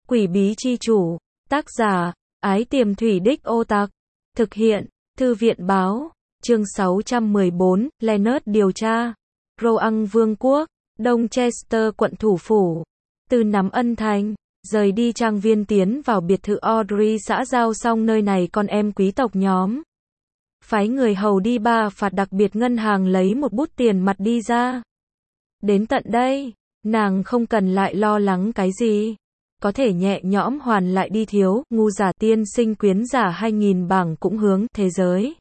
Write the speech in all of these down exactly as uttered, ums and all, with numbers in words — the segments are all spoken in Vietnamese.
Quỷ bí chi chủ. Tác giả, Ái Tiềm Thủy Đích Ô Tặc. Thực hiện, Thư viện báo. Chương sáu trăm mười bốn, Leonard điều tra. Roang Vương quốc, Đông Chester quận thủ phủ. Từ nắm ân thành, rời đi trang viên tiến vào biệt thự Audrey xã giao xong nơi này con em quý tộc nhóm. Phái người hầu đi ba phạt đặc biệt ngân hàng lấy một bút tiền mặt đi ra. Đến tận đây, nàng không cần lại lo lắng cái gì. Có thể nhẹ nhõm hoàn lại đi thiếu, ngu giả tiên sinh quyến giả hai nghìn bảng cũng hướng thế giới.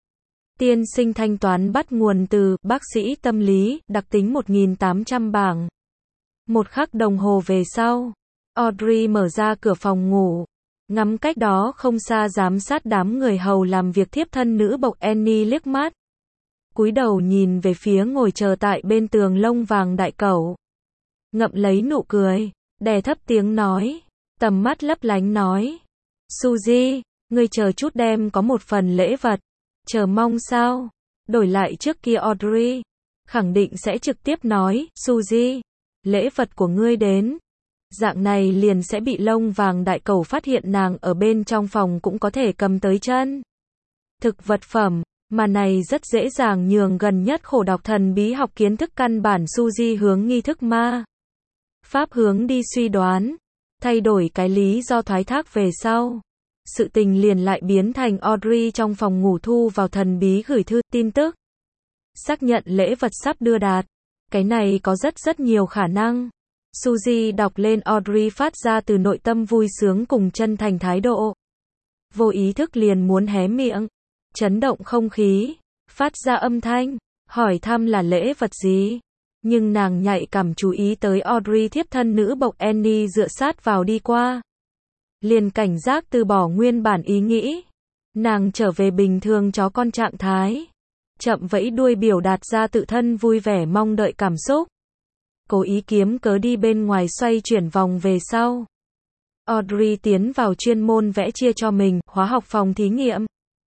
Tiên sinh thanh toán bắt nguồn từ bác sĩ tâm lý, đặc tính một nghìn tám trăm bảng. Một khắc đồng hồ về sau, Audrey mở ra cửa phòng ngủ, ngắm cách đó không xa giám sát đám người hầu làm việc thiếp thân nữ bộc Annie liếc mắt. Cúi đầu nhìn về phía ngồi chờ tại bên tường lông vàng đại cẩu. Ngậm lấy nụ cười, đè thấp tiếng nói, tầm mắt lấp lánh nói. Suzy, ngươi chờ chút đem có một phần lễ vật. Chờ mong sao? Đổi lại trước kia Audrey khẳng định sẽ trực tiếp nói, Suzy, lễ vật của ngươi đến. Dạng này liền sẽ bị lông vàng đại cẩu phát hiện nàng ở bên trong phòng cũng có thể cầm tới chân. Thực vật phẩm, mà này rất dễ dàng nhường gần nhất khổ đọc thần bí học kiến thức căn bản Suzy hướng nghi thức ma pháp hướng đi suy đoán, thay đổi cái lý do thoái thác về sau. Sự tình liền lại biến thành Audrey trong phòng ngủ thu vào thần bí gửi thư tin tức. Xác nhận lễ vật sắp đưa đạt. Cái này có rất rất nhiều khả năng. Suzy đọc lên Audrey phát ra từ nội tâm vui sướng cùng chân thành thái độ. Vô ý thức liền muốn hé miệng. Chấn động không khí. Phát ra âm thanh. Hỏi thăm là lễ vật gì. Nhưng nàng nhạy cảm chú ý tới Audrey thiếp thân nữ bộc Annie dựa sát vào đi qua. Liền cảnh giác từ bỏ nguyên bản ý nghĩ. Nàng trở về bình thường chó con trạng thái. Chậm vẫy đuôi biểu đạt ra tự thân vui vẻ mong đợi cảm xúc. Cố ý kiếm cớ đi bên ngoài xoay chuyển vòng về sau. Audrey tiến vào chuyên môn vẽ chia cho mình, hóa học phòng thí nghiệm.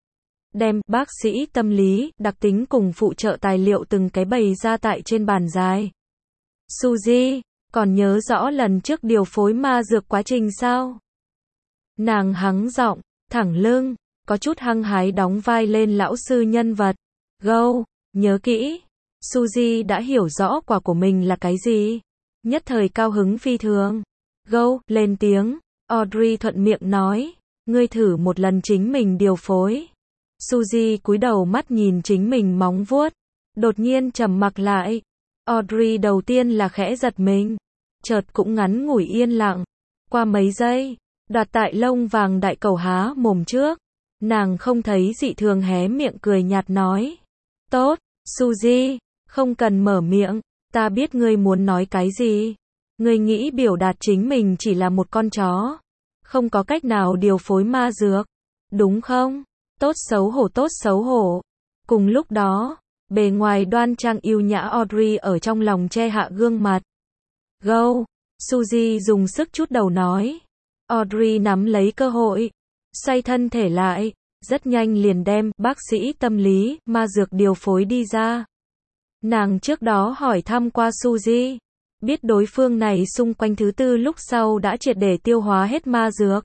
Đem bác sĩ tâm lý, đặc tính cùng phụ trợ tài liệu từng cái bày ra tại trên bàn dài. Suzy, còn nhớ rõ lần trước điều phối ma dược quá trình sao? Nàng hắng giọng, thẳng lưng, có chút hăng hái đóng vai lên lão sư nhân vật. Go, nhớ kỹ. Suzy đã hiểu rõ quả của mình là cái gì. Nhất thời cao hứng phi thường. Go, lên tiếng. Audrey thuận miệng nói. Ngươi thử một lần chính mình điều phối. Suzy cúi đầu mắt nhìn chính mình móng vuốt. Đột nhiên trầm mặc lại. Audrey đầu tiên là khẽ giật mình. Chợt cũng ngắn ngủi yên lặng. Qua mấy giây. Đoạt tại lông vàng đại cẩu há mồm trước. Nàng không thấy dị thường hé miệng cười nhạt nói. Tốt, Suzy, không cần mở miệng, ta biết ngươi muốn nói cái gì. Ngươi nghĩ biểu đạt chính mình chỉ là một con chó. Không có cách nào điều phối ma dược. Đúng không? Tốt xấu hổ tốt xấu hổ. Cùng lúc đó, bề ngoài đoan trang yêu nhã Audrey ở trong lòng che hạ gương mặt. Go, Suzy dùng sức chút đầu nói. Audrey nắm lấy cơ hội, xoay thân thể lại, rất nhanh liền đem bác sĩ tâm lý, ma dược điều phối đi ra. Nàng trước đó hỏi thăm qua Suzy, biết đối phương này xung quanh thứ tư lúc sau đã triệt để tiêu hóa hết ma dược.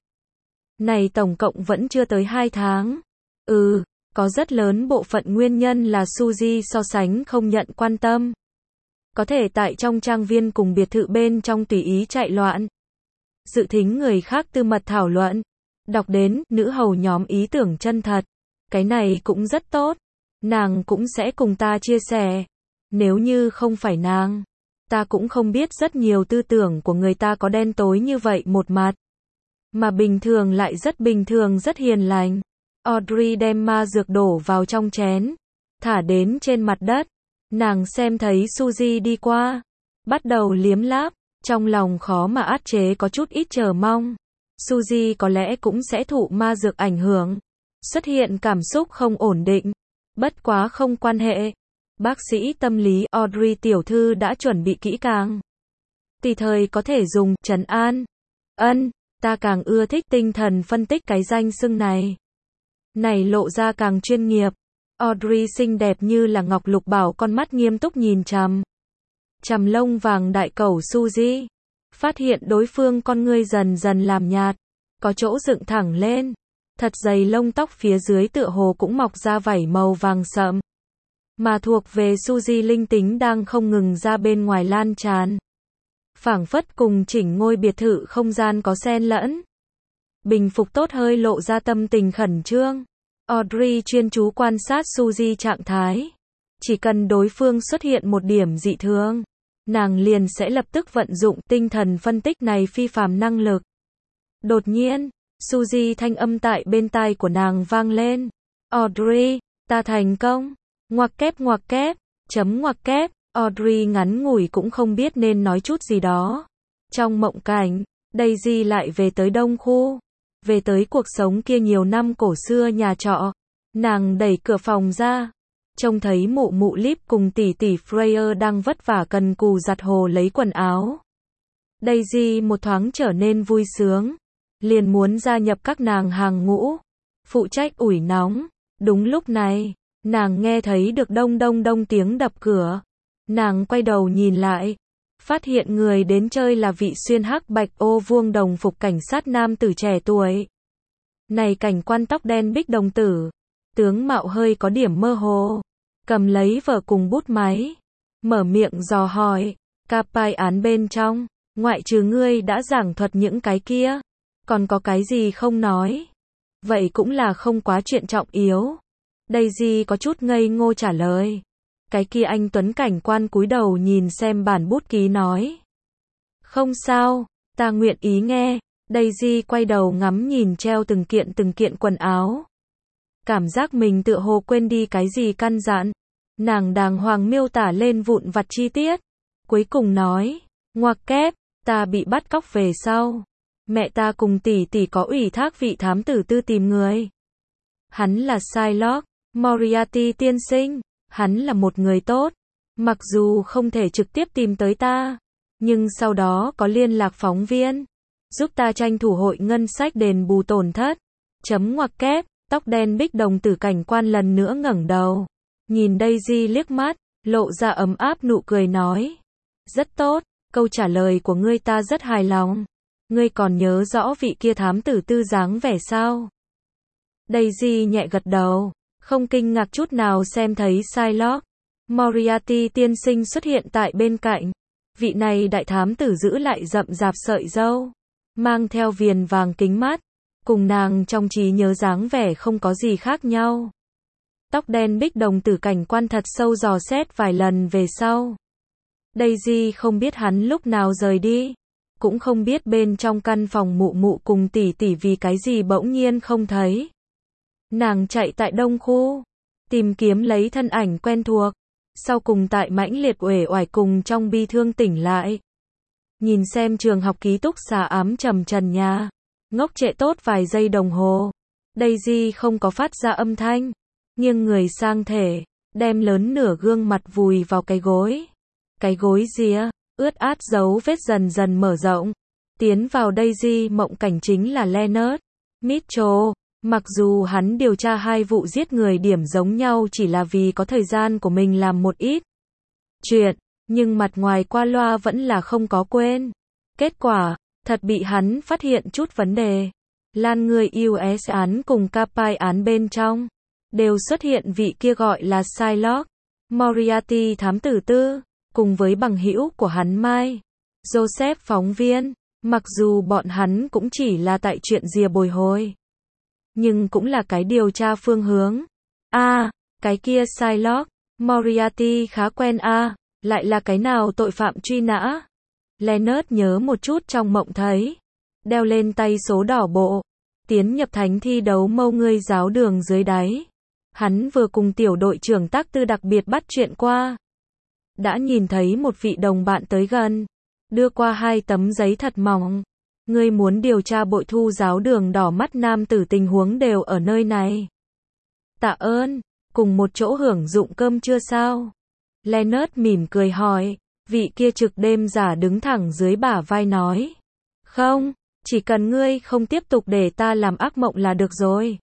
Này tổng cộng vẫn chưa tới hai tháng. Ừ, có rất lớn bộ phận nguyên nhân là Suzy so sánh không nhận quan tâm. Có thể tại trong trang viên cùng biệt thự bên trong tùy ý chạy loạn. Dự thính người khác tư mật thảo luận. Đọc đến, nữ hầu nhóm ý tưởng chân thật. Cái này cũng rất tốt. Nàng cũng sẽ cùng ta chia sẻ. Nếu như không phải nàng, ta cũng không biết rất nhiều tư tưởng của người ta có đen tối như vậy một mặt. Mà bình thường lại rất bình thường rất hiền lành. Audrey đem ma dược đổ vào trong chén. Thả đến trên mặt đất. Nàng xem thấy Suzy đi qua. Bắt đầu liếm láp. Trong lòng khó mà át chế có chút ít chờ mong. Suzy có lẽ cũng sẽ thụ ma dược ảnh hưởng. Xuất hiện cảm xúc không ổn định. Bất quá không quan hệ. Bác sĩ tâm lý Audrey tiểu thư đã chuẩn bị kỹ càng. Tùy thời có thể dùng trấn an. Ân, ta càng ưa thích tinh thần phân tích cái danh xưng này. Này lộ ra càng chuyên nghiệp. Audrey xinh đẹp như là ngọc lục bảo con mắt nghiêm túc nhìn chằm. Chằm lông vàng đại cẩu Suzy. phát hiện đối phương con ngươi dần dần làm nhạt, có chỗ dựng thẳng lên, thật dày lông tóc phía dưới tựa hồ cũng mọc ra vảy màu vàng sậm, mà thuộc về Suzy linh tính đang không ngừng ra bên ngoài lan tràn, phảng phất cùng chỉnh ngôi biệt thự không gian có xen lẫn. Bình phục tốt hơi lộ ra tâm tình khẩn trương. Audrey chuyên chú quan sát Suzy trạng thái. Chỉ cần đối phương xuất hiện một điểm dị thường, nàng liền sẽ lập tức vận dụng tinh thần phân tích này phi phàm năng lực. Đột nhiên, Suzy thanh âm tại bên tai của nàng vang lên. Audrey, ta thành công. Ngoặc kép ngoặc kép, chấm ngoặc kép. Audrey ngắn ngủi cũng không biết nên nói chút gì đó. Trong mộng cảnh, Daisy lại về tới Đông Khu. Về tới cuộc sống kia nhiều năm cổ xưa nhà trọ. Nàng đẩy cửa phòng ra, trông thấy mụ mụ Líp cùng tỷ tỷ Freya đang vất vả cần cù giặt hồ lấy quần áo. Daisy một thoáng trở nên vui sướng, liền muốn gia nhập các nàng hàng ngũ, phụ trách ủi nóng. Đúng lúc này, nàng nghe thấy được đông đông đông tiếng đập cửa. Nàng quay đầu nhìn lại, phát hiện người đến chơi là vị xuyên hắc bạch ô vuông đồng phục cảnh sát nam tử trẻ tuổi. Này cảnh quan tóc đen bích đồng tử, tướng mạo hơi có điểm mơ hồ, cầm lấy vở cùng bút máy, mở miệng dò hỏi, Capai án bên trong, ngoại trừ ngươi đã giảng thuật những cái kia, còn có cái gì không nói? Vậy cũng là không quá chuyện trọng yếu. Daisy có chút ngây ngô trả lời. Cái kia anh tuấn cảnh quan cúi đầu nhìn xem bản bút ký nói. Không sao, ta nguyện ý nghe. Daisy quay đầu ngắm nhìn treo từng kiện từng kiện quần áo. Cảm giác mình tựa hồ quên đi cái gì căn dặn. Nàng đàng hoàng miêu tả lên vụn vặt chi tiết. Cuối cùng nói, ngoặc kép, ta bị bắt cóc về sau. Mẹ ta cùng tỷ tỷ có ủy thác vị thám tử tư tìm người. Hắn là Shylock Moriarty tiên sinh. Hắn là một người tốt. Mặc dù không thể trực tiếp tìm tới ta, nhưng sau đó có liên lạc phóng viên, giúp ta tranh thủ hội ngân sách đền bù tổn thất. Chấm ngoặc kép, tóc đen bích đồng tử cảnh quan lần nữa ngẩng đầu. Nhìn Daisy liếc mắt, lộ ra ấm áp nụ cười nói. Rất tốt, câu trả lời của ngươi ta rất hài lòng. Ngươi còn nhớ rõ vị kia thám tử tư dáng vẻ sao? Daisy nhẹ gật đầu, không kinh ngạc chút nào xem thấy Shylock Moriarty tiên sinh xuất hiện tại bên cạnh. Vị này đại thám tử giữ lại rậm rạp sợi râu, mang theo viền vàng kính mắt, cùng nàng trong trí nhớ dáng vẻ không có gì khác nhau. Tóc đen bích đồng tử cảnh quan thật sâu dò xét vài lần về sau. Daisy không biết hắn lúc nào rời đi, cũng không biết bên trong căn phòng mụ mụ cùng tỷ tỷ vì cái gì bỗng nhiên không thấy. Nàng chạy tại Đông Khu, tìm kiếm lấy thân ảnh quen thuộc, sau cùng tại mãnh liệt uể oải cùng trong bi thương tỉnh lại. Nhìn xem trường học ký túc xá ám trầm trần nhà, ngốc trệ tốt vài giây đồng hồ. Daisy không có phát ra âm thanh, nghiêng người sang thể, đem lớn nửa gương mặt vùi vào cái gối. Cái gối rĩa, ướt át dấu vết dần dần mở rộng. Tiến vào Daisy mộng cảnh chính là Leonard Mitchell. Mặc dù hắn điều tra hai vụ giết người điểm giống nhau chỉ là vì có thời gian của mình làm một ít chuyện, nhưng mặt ngoài qua loa vẫn là không có quên. Kết quả, thật bị hắn phát hiện chút vấn đề. Lan người u ét án cùng Capai án bên trong, đều xuất hiện vị kia gọi là Shylock Moriarty thám tử tư, cùng với bằng hữu của hắn Mai, Joseph phóng viên. Mặc dù bọn hắn cũng chỉ là tại chuyện rìa bồi hồi, nhưng cũng là cái điều tra phương hướng. A, à, cái kia Shylock Moriarty khá quen a, à, lại là cái nào tội phạm truy nã? Leonard nhớ một chút trong mộng thấy, đeo lên tay số đỏ bộ, tiến nhập thánh thi đấu mâu ngươi giáo đường dưới đáy. Hắn vừa cùng tiểu đội trưởng tác tư đặc biệt bắt chuyện qua. Đã nhìn thấy một vị đồng bạn tới gần, đưa qua hai tấm giấy thật mỏng. Ngươi muốn điều tra bội thu giáo đường đỏ mắt nam tử tình huống đều ở nơi này. Tạ ơn, cùng một chỗ hưởng dụng cơm trưa sao? Leonard mỉm cười hỏi, vị kia trực đêm giả đứng thẳng dưới bả vai nói. Không, chỉ cần ngươi không tiếp tục để ta làm ác mộng là được rồi.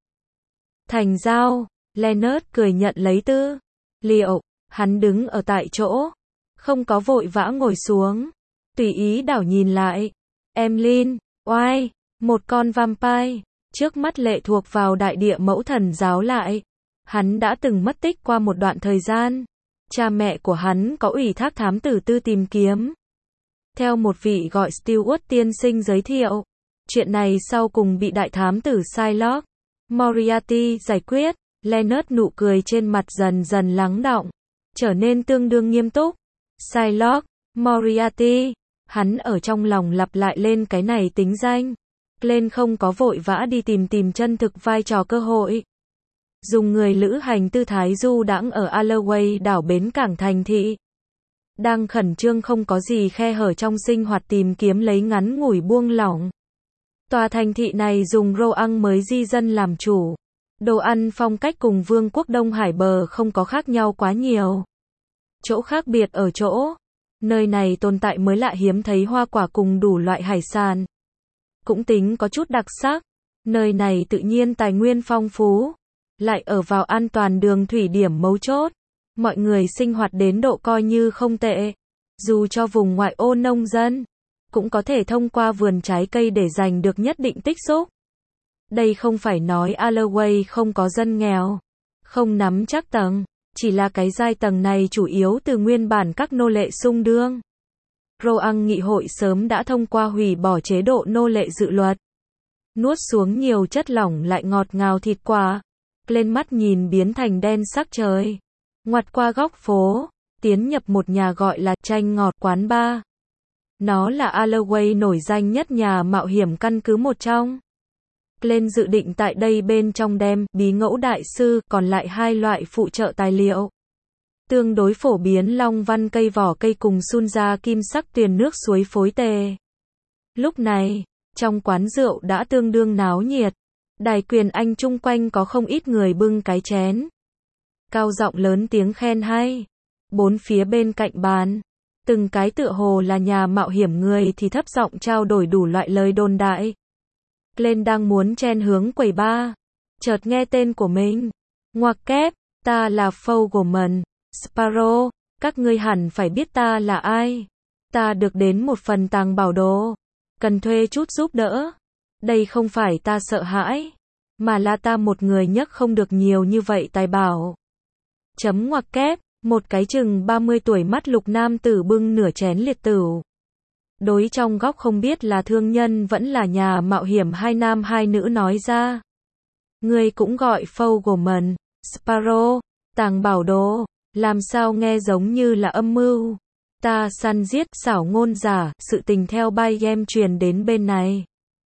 Thành giao, Leonard cười nhận lấy tư liệu, hắn đứng ở tại chỗ, không có vội vã ngồi xuống. tùy ý đảo nhìn lại. Emlyn, oai, một con vampire, trước mắt lệ thuộc vào đại địa mẫu thần giáo lại. Hắn đã từng mất tích qua một đoạn thời gian. Cha mẹ của hắn có ủy thác thám tử tư tìm kiếm. Theo một vị gọi Stewart tiên sinh giới thiệu, chuyện này sau cùng bị đại thám tử Shylock Moriarty giải quyết. Leonard nụ cười trên mặt dần dần lắng đọng, trở nên tương đương nghiêm túc. Shylock Moriarty, hắn ở trong lòng lặp lại lên cái này tính danh. Glenn không có vội vã đi tìm tìm chân thực vai trò cơ hội. Dùng người lữ hành tư thái du đãng ở Alloway đảo bến cảng thành thị. Đang khẩn trương không có gì khe hở trong sinh hoạt tìm kiếm lấy ngắn ngủi buông lỏng. Tòa thành thị này dùng Roang mới di dân làm chủ. Đồ ăn phong cách cùng Vương quốc Đông Hải bờ không có khác nhau quá nhiều. Chỗ khác biệt ở chỗ, nơi này tồn tại mới lạ hiếm thấy hoa quả cùng đủ loại hải sản. Cũng tính có chút đặc sắc. Nơi này tự nhiên tài nguyên phong phú, lại ở vào an toàn đường thủy điểm mấu chốt. Mọi người sinh hoạt đến độ coi như không tệ. Dù cho vùng ngoại ô nông dân, cũng có thể thông qua vườn trái cây để giành được nhất định tích xúc. Đây không phải nói Alloway không có dân nghèo, không nắm chắc tầng, chỉ là cái giai tầng này chủ yếu từ nguyên bản các nô lệ sung đương. Roang nghị hội sớm đã thông qua hủy bỏ chế độ nô lệ dự luật. Nuốt xuống nhiều chất lỏng lại ngọt ngào thịt quả. Lên mắt nhìn biến thành đen sắc trời. Ngoặt qua góc phố, tiến nhập một nhà gọi là chanh ngọt quán bar. Nó là Alloway nổi danh nhất nhà mạo hiểm căn cứ một trong. Lên dự định tại đây bên trong đem bí ngẫu đại sư còn lại hai loại phụ trợ tài liệu. Tương đối phổ biến long văn cây vỏ cây cùng sun ra kim sắc tuyền nước suối phối tề. Lúc này, trong quán rượu đã tương đương náo nhiệt. Đài quyền Anh chung quanh có không ít người bưng cái chén. Cao giọng lớn tiếng khen hay. Bốn phía bên cạnh bàn, từng cái tựa hồ là nhà mạo hiểm người thì thấp giọng trao đổi đủ loại lời đồn đại. Glenn đang muốn chen hướng quầy bar, chợt nghe tên của mình. Ngoặc kép, ta là Fogelman, Sparrow, các ngươi hẳn phải biết ta là ai. Ta được đến một phần tàng bảo đồ, cần thuê chút giúp đỡ. Đây không phải ta sợ hãi, mà là ta một người nhấc không được nhiều như vậy tài bảo. Chấm ngoặc kép, một cái chừng ba mươi tuổi mắt lục nam tử bưng nửa chén liệt tửu. Đối trong góc không biết là thương nhân vẫn là nhà mạo hiểm hai nam hai nữ nói ra. Người cũng gọi Fogelman, Sparrow, tàng bảo đồ, làm sao nghe giống như là âm mưu. Ta săn giết xảo ngôn giả, sự tình theo bay em truyền đến bên này.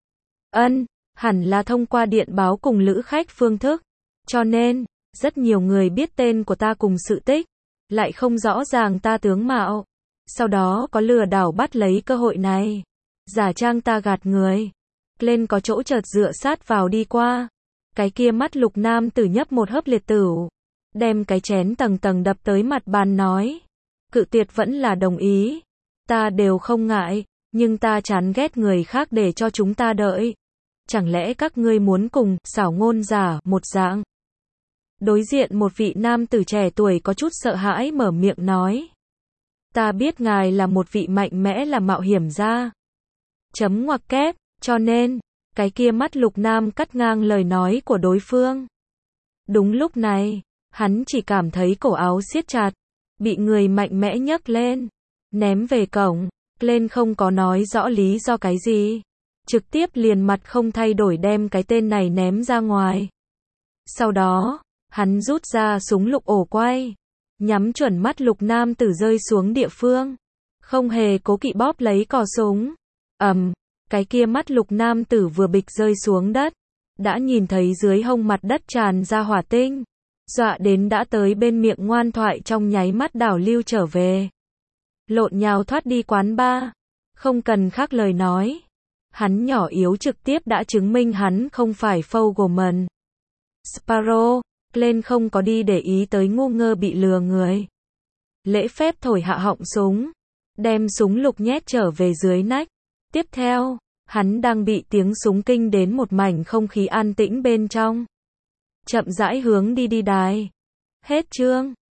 Ân, hẳn là thông qua điện báo cùng lữ khách phương thức. Cho nên, rất nhiều người biết tên của ta cùng sự tích, lại không rõ ràng ta tướng mạo. Sau đó có lừa đảo bắt lấy cơ hội này. Giả trang ta gạt người. Lên có chỗ chợt dựa sát vào đi qua. Cái kia mắt lục nam tử nhấp một hớp liệt tửu. Đem cái chén tầng tầng đập tới mặt bàn nói. Cự tuyệt vẫn là đồng ý. Ta đều không ngại, nhưng ta chán ghét người khác để cho chúng ta đợi. Chẳng lẽ các ngươi muốn cùng xảo ngôn giả một dạng? Đối diện một vị nam tử trẻ tuổi có chút sợ hãi mở miệng nói. Ta biết ngài là một vị mạnh mẽ là mạo hiểm gia. Chấm ngoặc kép, cho nên, cái kia mắt lục nam cắt ngang lời nói của đối phương. Đúng lúc này, hắn chỉ cảm thấy cổ áo siết chặt, bị người mạnh mẽ nhấc lên, ném về cổng. Lên không có nói rõ lý do cái gì, trực tiếp liền mặt không thay đổi đem cái tên này ném ra ngoài. Sau đó, hắn rút ra súng lục ổ quay, nhắm chuẩn mắt lục nam tử rơi xuống địa phương, không hề cố kỵ bóp lấy cò súng. Ầm, cái kia mắt lục nam tử vừa bịch rơi xuống đất, đã nhìn thấy dưới hông mặt đất tràn ra hỏa tinh, dọa đến đã tới bên miệng ngoan thoại trong nháy mắt đảo lưu trở về. Lộn nhào thoát đi quán bar, không cần khác lời nói. Hắn nhỏ yếu trực tiếp đã chứng minh hắn không phải Fogelman. Sparrow, lên không có đi để ý tới ngu ngơ bị lừa người. Lễ phép thổi hạ họng súng, đem súng lục nhét trở về dưới nách. Tiếp theo, hắn đang bị tiếng súng kinh đến một mảnh không khí an tĩnh bên trong. Chậm rãi hướng đi đi đài. Hết chương.